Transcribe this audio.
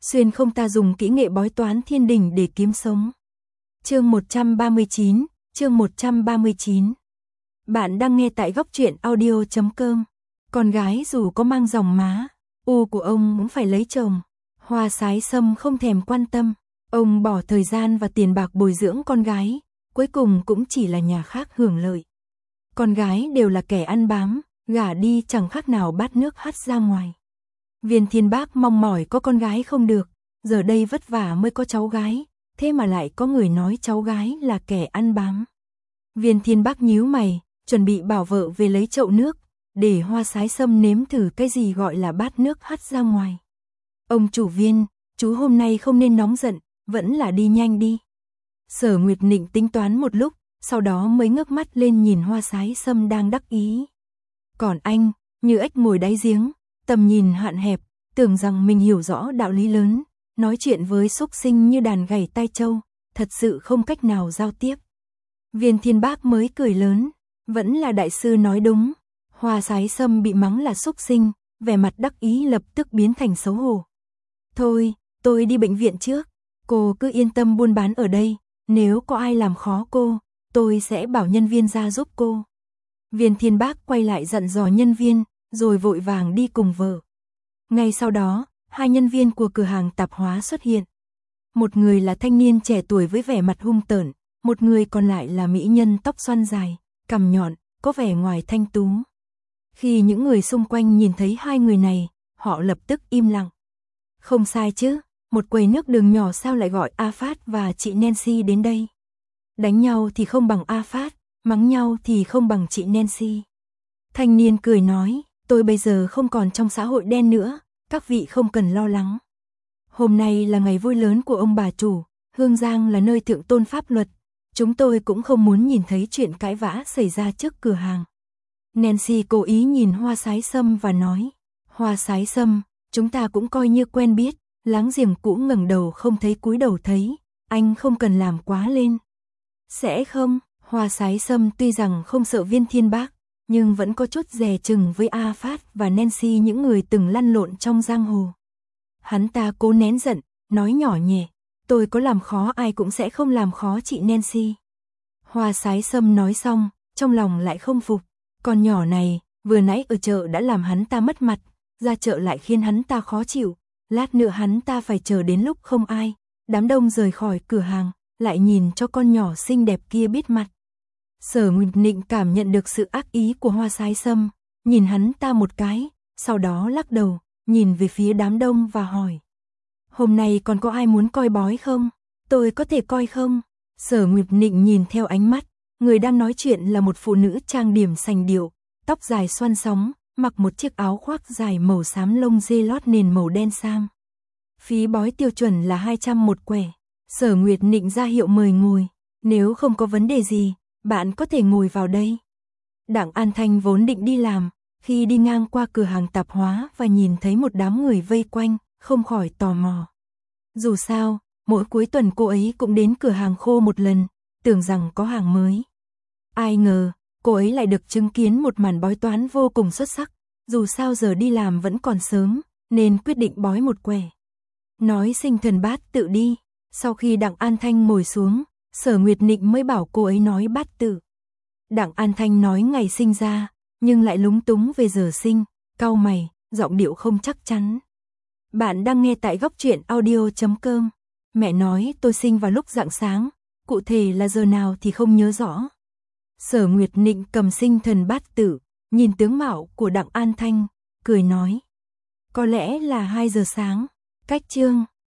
xuyên không ta dùng kỹ nghệ bói toán thiên đình để kiếm sống. Chương 139, chương 139. Bạn đang nghe tại góc truyện audio.com. Con gái dù có mang dòng má, u của ông cũng phải lấy chồng. Hoa Sái Sâm không thèm quan tâm, ông bỏ thời gian và tiền bạc bồi dưỡng con gái, cuối cùng cũng chỉ là nhà khác hưởng lợi. Con gái đều là kẻ ăn bám, gả đi chẳng khác nào bát nước hắt ra ngoài. Viên Thiên Bác mong mỏi có con gái không được, giờ đây vất vả mới có cháu gái, thế mà lại có người nói cháu gái là kẻ ăn bám. Viên Thiên Bác nhíu mày, chuẩn bị bảo vợ về lấy chậu nước, để Hoa Sái Sâm nếm thử cái gì gọi là bát nước hắt ra ngoài. Ông chủ Viên, chú hôm nay không nên nóng giận, vẫn là đi nhanh đi. Sở Nguyệt Nịnh tính toán một lúc, sau đó mới ngước mắt lên nhìn Hoa Sái Sâm đang đắc ý. Còn anh, như ếch ngồi đáy giếng, tầm nhìn hạn hẹp, tưởng rằng mình hiểu rõ đạo lý lớn, nói chuyện với súc sinh như đàn gảy tai trâu, thật sự không cách nào giao tiếp. Viên Thiên Bác mới cười lớn, vẫn là đại sư nói đúng. Hoa Sái Sâm bị mắng là súc sinh, vẻ mặt đắc ý lập tức biến thành xấu hổ. Thôi, tôi đi bệnh viện trước, cô cứ yên tâm buôn bán ở đây, nếu có ai làm khó cô, tôi sẽ bảo nhân viên ra giúp cô. Viên Thiên Bác quay lại dặn dò nhân viên, rồi vội vàng đi cùng vợ. Ngay sau đó, hai nhân viên của cửa hàng tạp hóa xuất hiện. Một người là thanh niên trẻ tuổi với vẻ mặt hung tợn, một người còn lại là mỹ nhân tóc xoăn dài, cằm nhọn, có vẻ ngoài thanh tú. Khi những người xung quanh nhìn thấy hai người này, họ lập tức im lặng. Không sai chứ, một quầy nước đường nhỏ sao lại gọi A Phát và chị Nancy đến đây? Đánh nhau thì không bằng A Phát, mắng nhau thì không bằng chị Nancy. Thanh niên cười nói, tôi bây giờ không còn trong xã hội đen nữa, các vị không cần lo lắng. Hôm nay là ngày vui lớn của ông bà chủ, Hương Giang là nơi thượng tôn pháp luật, chúng tôi cũng không muốn nhìn thấy chuyện cãi vã xảy ra trước cửa hàng. Nancy cố ý nhìn Hoa Sái Sâm và nói, Hoa Sái Sâm, chúng ta cũng coi như quen biết, láng giềng cũ ngẩng đầu không thấy cúi đầu thấy, anh không cần làm quá lên. Sẽ không, Hoa Sái Sâm tuy rằng không sợ Viên Thiên Bác, nhưng vẫn có chút dè chừng với A Phát và Nancy, những người từng lăn lộn trong giang hồ. Hắn ta cố nén giận, nói nhỏ nhẹ, tôi có làm khó ai cũng sẽ không làm khó chị Nancy. Hoa Sái Sâm nói xong, trong lòng lại không phục, con nhỏ này, vừa nãy ở chợ đã làm hắn ta mất mặt, ra chợ lại khiến hắn ta khó chịu, lát nữa hắn ta phải chờ đến lúc không ai, đám đông rời khỏi cửa hàng, lại nhìn cho con nhỏ xinh đẹp kia biết mặt. Sở Nguyệt Nịnh cảm nhận được sự ác ý của Hoa Sái Sâm, nhìn hắn ta một cái, sau đó lắc đầu, nhìn về phía đám đông và hỏi. Hôm nay còn có ai muốn coi bói không? Tôi có thể coi không? Sở Nguyệt Nịnh nhìn theo ánh mắt, người đang nói chuyện là một phụ nữ trang điểm sành điệu, tóc dài xoăn sóng, mặc một chiếc áo khoác dài màu xám lông dê lót nền màu đen sam. Phí bói tiêu chuẩn là 200 một quẻ. Sở Nguyệt Nịnh ra hiệu mời ngồi, nếu không có vấn đề gì, bạn có thể ngồi vào đây. Đặng An Thanh vốn định đi làm, khi đi ngang qua cửa hàng tạp hóa và nhìn thấy một đám người vây quanh, không khỏi tò mò. Dù sao, mỗi cuối tuần cô ấy cũng đến cửa hàng khô một lần, tưởng rằng có hàng mới. Ai ngờ, cô ấy lại được chứng kiến một màn bói toán vô cùng xuất sắc, dù sao giờ đi làm vẫn còn sớm, nên quyết định bói một quẻ. Nói sinh thần bát tự đi, sau khi Đặng An Thanh ngồi xuống, Sở Nguyệt Nịnh mới bảo cô ấy nói bát tự. Đặng An Thanh nói ngày sinh ra, nhưng lại lúng túng về giờ sinh, cau mày, giọng điệu không chắc chắn. Bạn đang nghe tại góc truyện audio.com. Mẹ nói tôi sinh vào lúc rạng sáng, cụ thể là giờ nào thì không nhớ rõ. Sở Nguyệt Nịnh cầm sinh thần bát tự, nhìn tướng mạo của Đặng An Thanh, cười nói. Có lẽ là 2 giờ sáng, cách chương.